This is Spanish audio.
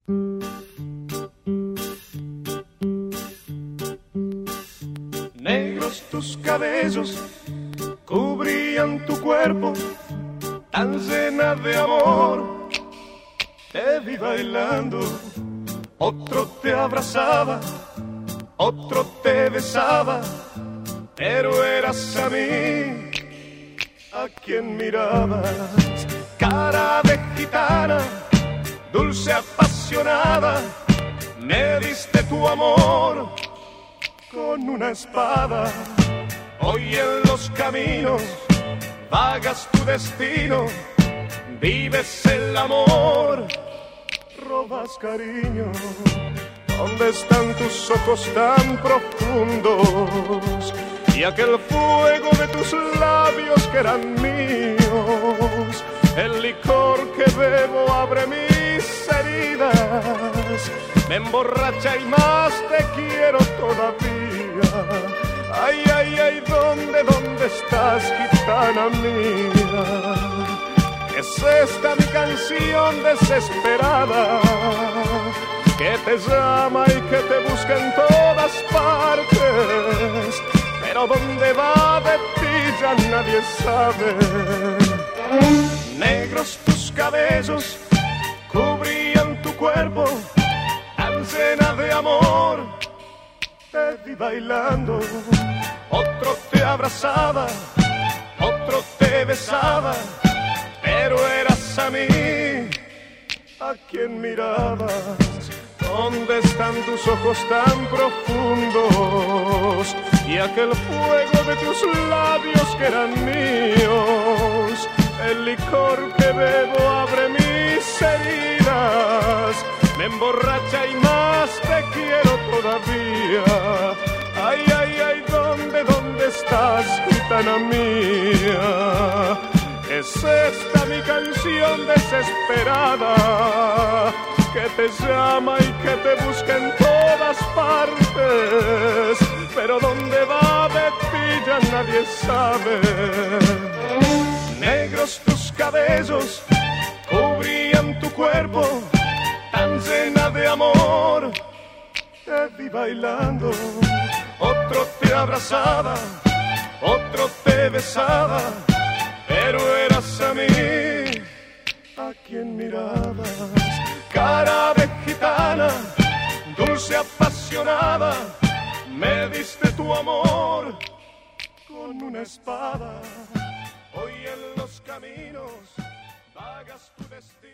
Negros tus cabellos cubrían tu cuerpo, tan llena de amor. Te vi bailando, otro te abrazaba, otro te besaba, pero eras a mí a quien mirabas. Cara de gitana, dulce apasionada, me diste tu amor con una espada. Hoy en los caminos vagas tu destino, vives el amor, robas cariño. ¿Dónde están tus ojos tan profundos y aquel fuego de tus labios que eran míos? El licor que bebo abre mis heridas, me emborracha y más te quiero todavía. Ay, ay, ay, ¿dónde estás, gitana mía? Es esta mi canción desesperada, que te llama y que te busca en todas partes, pero dónde va de ti ya nadie sabe. Negros tus cabellos cubrían tu cuerpo, tan llena de amor. Te vi bailando, otro te abrazaba, otro te besaba, pero eras a mí a quien mirabas. ¿Dónde están tus ojos tan profundos y aquel fuego de tus labios que eran míos? El licor que bebo abre mis heridas, me emborracha y más te quiero todavía. Ay, ay, ay, ¿dónde estás, gitana mía? Es esta mi canción desesperada, que te llama y que te busca en todas partes, pero dónde va de ti ya nadie sabe. Negros tus cabellos cubrían tu cuerpo, tan llena de amor. Te vi bailando, otro te abrazaba, otro te besaba, pero eras a mí a quien mirabas. Cara de gitana, dulce apasionada, me diste tu amor con una espada. Hoy en los caminos vagas tu destino.